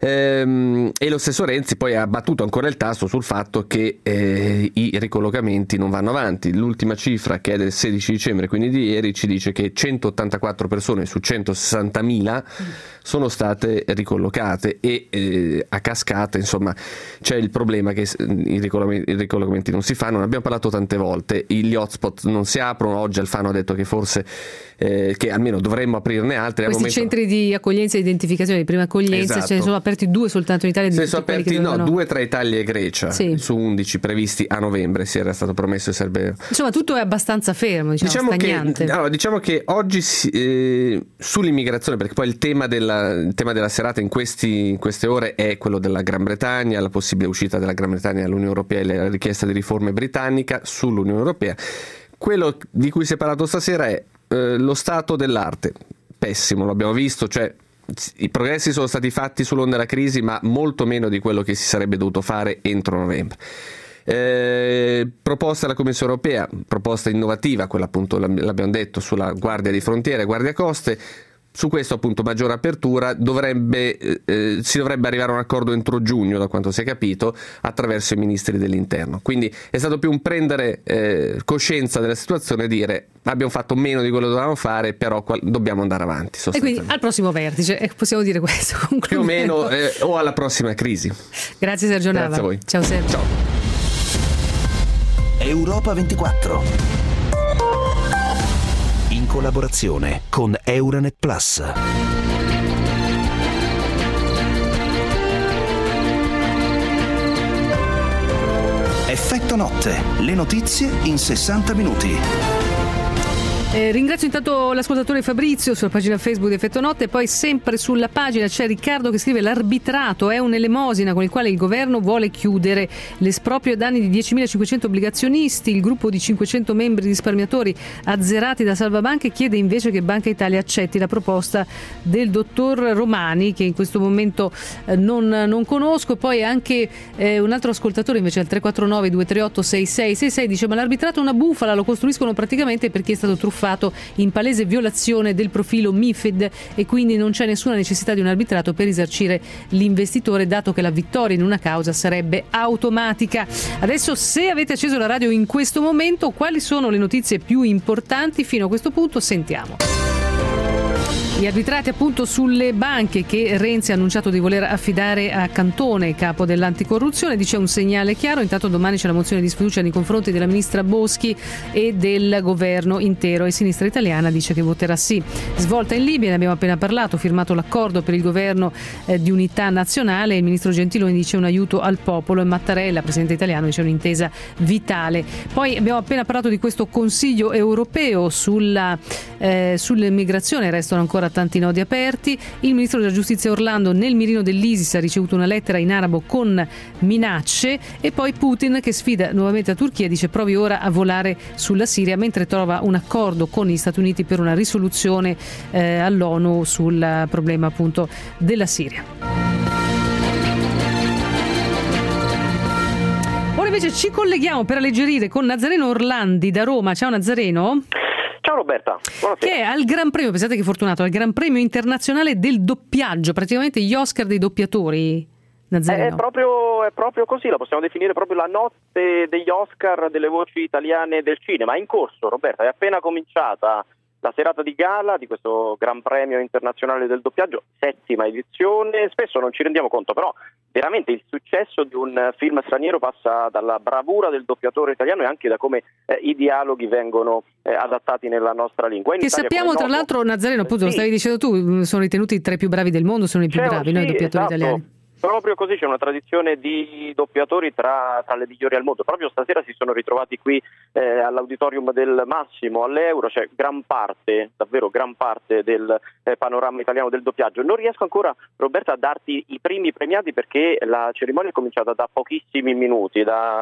P: Ehm, e lo stesso Renzi poi ha battuto ancora il tasto sul fatto che eh, i ricollocamenti non vanno avanti. L'ultima cifra, che è del sedici dicembre, quindi di ieri, ci dice che centottantaquattro persone su centosessantamila sono state ricollocate e eh, a cascata, insomma, c'è il problema che i ricollocamenti, i ricollocamenti non si fanno. Ne abbiamo parlato tante volte, gli hotspot non si aprono. Oggi Alfano ha detto che forse eh, che almeno dovremmo aprirne altri.
C: Questi momento... centri di accoglienza e identificazione, di prima accoglienza, esatto. Ce ne sono aperti due soltanto in Italia?
P: Se ne sono aperti, no, dovevano... due tra Italia e Grecia, sì. Su undici previsti a novembre, si era stato promesso e sarebbe...
C: Insomma, tutto è abbastanza fermo, diciamo, diciamo stagnante.
P: Che, allora, diciamo che oggi eh, sull'immigrazione, perché poi il tema della, il tema della serata in, questi, in queste ore è quello della Gran Bretagna, la possibile uscita della Gran Bretagna dall'Unione Europea e la richiesta di riforme britannica sull'Unione Europea. Quello di cui si è parlato stasera è eh, lo stato dell'arte. Pessimo, l'abbiamo visto, cioè i progressi sono stati fatti sull'onda della crisi, ma molto meno di quello che si sarebbe dovuto fare entro novembre. Eh, proposta della Commissione europea, proposta innovativa, quella appunto l'abbiamo detto sulla guardia di frontiere, guardia coste. Su questo appunto maggiore apertura, dovrebbe, eh, si dovrebbe arrivare a un accordo entro giugno, da quanto si è capito, attraverso i ministri dell'interno. Quindi è stato più un prendere eh, coscienza della situazione e dire abbiamo fatto meno di quello che dovevamo fare, però qual- dobbiamo andare avanti.
C: E quindi al prossimo vertice, eh, possiamo dire questo.
P: Più o meno, eh, o alla prossima crisi.
C: Grazie Sergio Nava.
P: Grazie a voi.
C: Ciao Sergio.
P: Ciao.
A: Europa ventiquattro, in collaborazione con Euranet Plus. Effetto notte, le notizie in sessanta minuti.
C: Eh, ringrazio intanto l'ascoltatore Fabrizio sulla pagina Facebook di Effetto Notte, e poi sempre sulla pagina c'è Riccardo che scrive: l'arbitrato è un'elemosina con il quale il governo vuole chiudere l'esproprio a danni di diecimilacinquecento obbligazionisti. Il gruppo di cinquecento membri risparmiatori azzerati da Salvabanche chiede invece che Banca Italia accetti la proposta del dottor Romani, che in questo momento eh, non, non conosco. Poi anche eh, un altro ascoltatore invece al tre quattro nove due tre otto sei sei sei sei dice: ma l'arbitrato è una bufala, lo costruiscono praticamente perché è stato truffato in palese violazione del profilo MiFID, e quindi non c'è nessuna necessità di un arbitrato per risarcire l'investitore, dato che la vittoria in una causa sarebbe automatica. Adesso, se avete acceso la radio in questo momento, quali sono le notizie più importanti fino a questo punto? Sentiamo. Gli arbitrati appunto sulle banche che Renzi ha annunciato di voler affidare a Cantone, capo dell'anticorruzione. Dice un segnale chiaro. Intanto domani c'è la mozione di sfiducia nei confronti della ministra Boschi e del governo intero, e Sinistra Italiana dice che voterà sì. Svolta in Libia, ne abbiamo appena parlato, firmato l'accordo per il governo eh, di unità nazionale. Il ministro Gentiloni dice un aiuto al popolo, e Mattarella, presidente italiano, dice un'intesa vitale. Poi abbiamo appena parlato di questo Consiglio europeo sulla, eh, sull'immigrazione, restano ancora tanti nodi aperti. Il ministro della giustizia Orlando nel mirino dell'ISIS ha ricevuto una lettera in arabo con minacce, e poi Putin che sfida nuovamente la Turchia, dice provi ora a volare sulla Siria, mentre trova un accordo con gli Stati Uniti per una risoluzione eh, all'ONU sul problema appunto della Siria. Ora invece ci colleghiamo per alleggerire con Nazareno Orlandi da Roma. Ciao Nazareno.
Q: Ciao Roberta, buonasera.
C: Che è al Gran Premio, pensate che fortunato, al Gran Premio internazionale del doppiaggio, praticamente gli Oscar dei doppiatori, Nazareno.
Q: È proprio, è proprio così, la possiamo definire proprio la notte degli Oscar delle voci italiane del cinema. È in corso, Roberta, è appena cominciata la serata di gala di questo Gran Premio internazionale del doppiaggio, settima edizione. Spesso non ci rendiamo conto, però veramente il successo di un film straniero passa dalla bravura del doppiatore italiano e anche da come eh, i dialoghi vengono eh, adattati nella nostra lingua. In
C: che
Q: Italia,
C: sappiamo tra
Q: noto,
C: l'altro, Nazareno, appunto,
Q: sì.
C: lo stavi dicendo tu, sono ritenuti tra i più bravi del mondo, sono i più
Q: C'è,
C: bravi,
Q: sì,
C: noi doppiatori
Q: esatto.
C: italiani.
Q: Proprio così, c'è una tradizione di doppiatori tra, tra le migliori al mondo. Proprio stasera si sono ritrovati qui eh, all'Auditorium del Massimo, all'Euro, c'è cioè gran parte, davvero gran parte del eh, panorama italiano del doppiaggio. Non riesco ancora, Roberta, a darti i primi premiati perché la cerimonia è cominciata da pochissimi minuti, da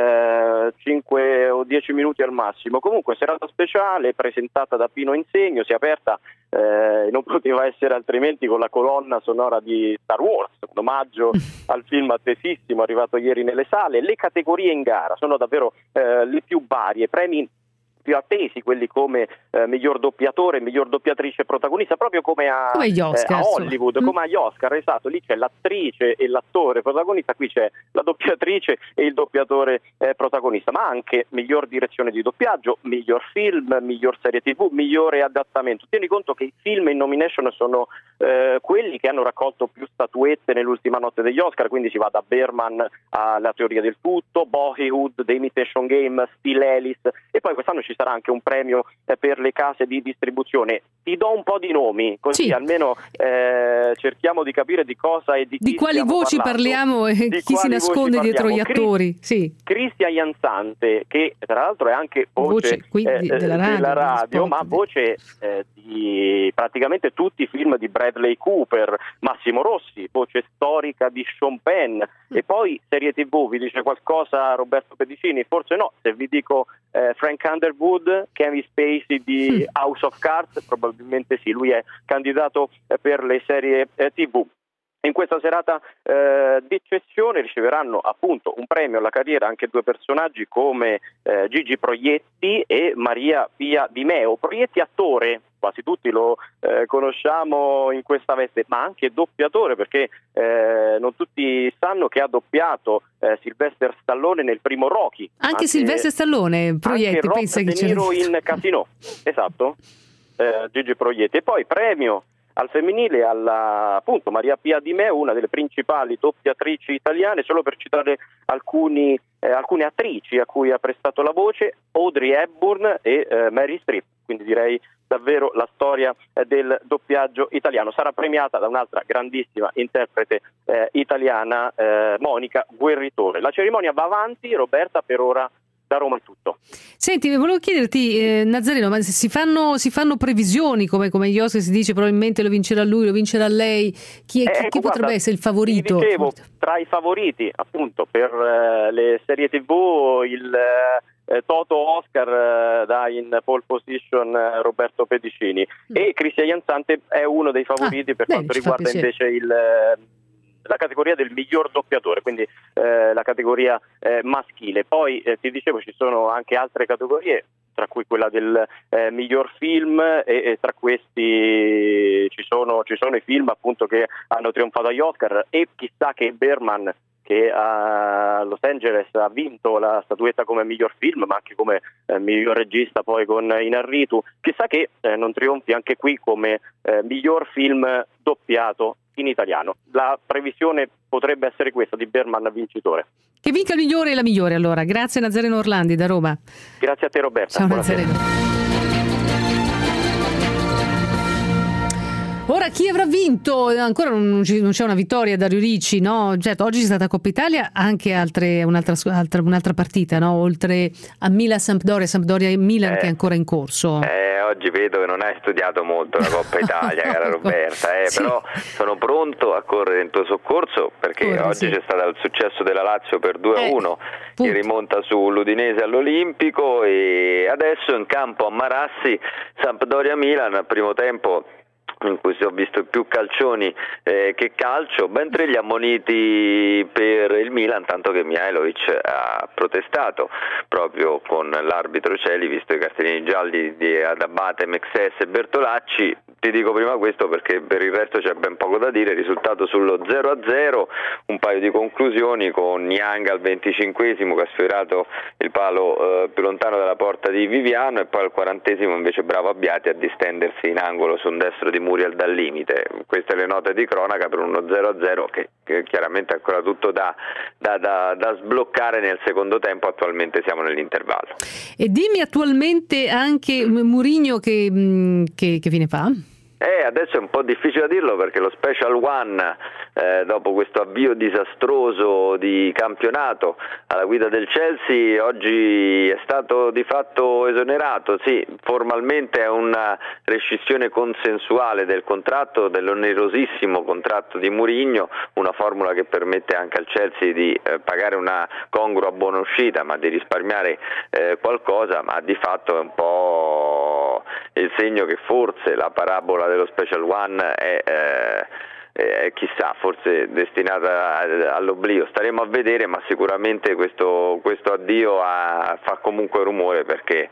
Q: eh, cinque o dieci minuti al massimo. Comunque serata speciale presentata da Pino Insegno, si è aperta, eh, non poteva essere altrimenti, con la colonna sonora di Star Wars, un omaggio al film attesissimo arrivato ieri nelle sale. Le categorie in gara sono davvero eh, le più varie, premi più attesi, quelli come eh, miglior doppiatore, miglior doppiatrice protagonista, proprio come a,
C: come gli Oscar,
Q: eh, a Hollywood, mm. come agli Oscar, esatto, lì c'è l'attrice e l'attore protagonista, qui c'è la doppiatrice e il doppiatore eh, protagonista, ma anche miglior direzione di doppiaggio, miglior film, miglior serie tv, migliore adattamento. Tieni conto che i film in nomination sono eh, quelli che hanno raccolto più statuette nell'ultima notte degli Oscar, quindi si va da Berman alla Teoria del tutto, Boyhood, The Imitation Game, Still Alice, e poi quest'anno ci sarà anche un premio eh, per le case di distribuzione. Ti do un po' di nomi, così sì. almeno eh, cerchiamo di capire di cosa e di chi
C: di quali voci
Q: parlando.
C: parliamo e
Q: di
C: chi si nasconde dietro gli attori. Sì.
Q: Cristian Jansante, che tra l'altro è anche voce,
C: voce qui,
Q: eh,
C: di, della radio,
Q: della radio ma voce eh, di praticamente tutti i film di Bradley Cooper, Massimo Rossi, voce storica di Sean Penn, mm. e poi serie tv. Vi dice qualcosa Roberto Pedicini? Forse no, se vi dico eh, Frank Underwood, Kevin Spacey di House of Cards, probabilmente sì, lui è candidato per le serie eh, tv. In questa serata eh, d'eccezione riceveranno appunto un premio alla carriera anche due personaggi come eh, Gigi Proietti e Maria Pia Di Meo. Proietti attore, quasi tutti lo eh, conosciamo in questa veste, ma anche doppiatore, perché eh, non tutti sanno che ha doppiato eh, Sylvester Stallone nel primo Rocky.
C: Anche, anche Sylvester Stallone, Proietti,
Q: anche Rob
C: pensa
Q: De
C: che
Q: Niro
C: c'era...
Q: in Casino, esatto, eh, Gigi Proietti. E poi premio al femminile alla appunto Maria Pia Di Meo, una delle principali doppiatrici italiane, solo per citare alcuni, eh, alcune attrici a cui ha prestato la voce, Audrey Hepburn e eh, Mary Streep, quindi direi davvero la storia eh, del doppiaggio italiano. Sarà premiata da un'altra grandissima interprete eh, italiana, eh, Monica Guerritore. La cerimonia va avanti, Roberta, per ora da Roma è tutto.
C: Senti, volevo chiederti, eh, Nazzareno, ma si fanno, si fanno previsioni, come, come gli Oscar si dice, probabilmente lo vincerà lui, lo vincerà lei, chi, è,
Q: eh,
C: chi,
Q: ecco,
C: chi potrebbe
Q: guarda,
C: essere il favorito?
Q: Dicevo, tra i favoriti appunto per eh, le serie tivù il eh, Toto Oscar eh, dà in pole position eh, Roberto Pedicini mm. e Cristian Jansante è uno dei favoriti ah, per bene, quanto riguarda invece il eh, la categoria del miglior doppiatore, quindi eh, la categoria eh, maschile. Poi eh, ti dicevo ci sono anche altre categorie, tra cui quella del eh, miglior film e, e tra questi ci sono, ci sono i film appunto che hanno trionfato agli Oscar, e chissà che Berman, che a Los Angeles ha vinto la statuetta come miglior film ma anche come eh, miglior regista poi con Inarritu, chissà che eh, non trionfi anche qui come eh, miglior film doppiato in italiano. La previsione potrebbe essere questa di Berman vincitore.
C: Che vinca il migliore e la migliore allora. Grazie Nazzareno Orlandi da Roma.
Q: Grazie a te Roberta.
C: Ciao
Q: Buonasera.
C: Nazzareno. Ora chi avrà vinto? Ancora non c'è una vittoria, Dario Ricci, no? Certo, oggi c'è stata Coppa Italia, anche altre, un'altra, altra, un'altra partita, no? Oltre a Milan-Sampdoria, Sampdoria-Milan eh, che è ancora in corso.
L: Eh, oggi vedo che non hai studiato molto la Coppa Italia, cara Roberta, eh, sì. Però sono pronto a correre in tuo soccorso, perché Corre, oggi sì. c'è stato il successo della Lazio per due a uno, eh, che rimonta sull'Udinese all'Olimpico, e adesso in campo a Marassi Sampdoria-Milan, al primo tempo in cui si ho visto più calcioni eh, che calcio, ben tre gli ammoniti per il Milan, tanto che Mihajlovic ha protestato proprio con l'arbitro Celi, visto i cartellini gialli di Adabate, Mexes e Bertolacci. Ti dico prima questo perché per il resto c'è ben poco da dire. Risultato sullo zero a zero, un paio di conclusioni con Niang al venticinquesimo che ha sfiorato il palo eh, più lontano dalla porta di Viviano, e poi al quarantesimo invece bravo Abbiati a distendersi in angolo su un destro di Muriel dal limite. Queste le note di cronaca per uno zero a zero che, che chiaramente è ancora tutto da, da, da, da sbloccare nel secondo tempo. Attualmente siamo nell'intervallo.
C: E dimmi attualmente anche Mourinho che, che, che fine fa?
L: Eh, adesso è un po' difficile da dirlo perché lo Special One, eh, dopo questo avvio disastroso di campionato alla guida del Chelsea, oggi è stato di fatto esonerato. Sì, formalmente è una rescissione consensuale del contratto, dell'onerosissimo contratto di Mourinho, una formula che permette anche al Chelsea di eh, pagare una congrua buona uscita, ma di risparmiare eh, qualcosa, ma di fatto è un po' il segno che forse la parabola dello Special One è, eh, è chissà, forse destinata all'oblio. Staremo a vedere, ma sicuramente questo, questo addio a, fa comunque rumore, perché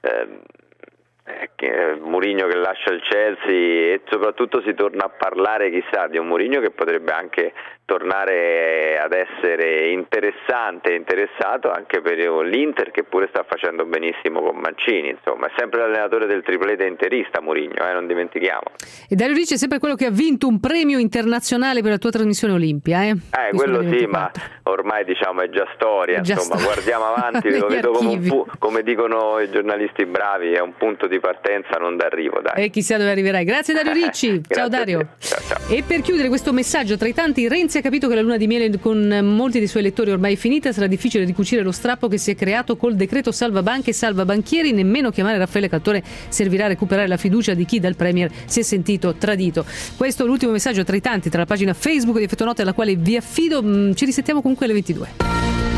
L: eh, Mourinho che lascia il Chelsea, e soprattutto si torna a parlare chissà di un Mourinho che potrebbe anche tornare ad essere interessante e interessato anche per l'Inter, che pure sta facendo benissimo con Mancini. Insomma, è sempre l'allenatore del triplete interista Mourinho, eh, non dimentichiamo.
C: E Dario Ricci è sempre quello che ha vinto un premio internazionale per la tua trasmissione Olimpia, eh?
L: Eh, quello sì, ma ormai diciamo è già storia, è già insomma, sto... guardiamo avanti, lo vedo come, un pu- come dicono i giornalisti bravi, è un punto di partenza, non d'arrivo, dai.
C: E chissà dove arriverai. Grazie Dario Ricci. Ciao Dario.
L: Ciao, ciao.
C: E per chiudere questo messaggio tra i tanti, Renzi ha capito che la luna di miele con molti dei suoi elettori ormai è finita, sarà difficile ricucire lo strappo che si è creato col decreto salva banche e salva banchieri, nemmeno chiamare Raffaele Cantone servirà a recuperare la fiducia di chi dal Premier si è sentito tradito. Questo è l'ultimo messaggio tra i tanti, tra la pagina Facebook di Effetto Notte alla quale vi affido. Ci risentiamo comunque alle ventidue.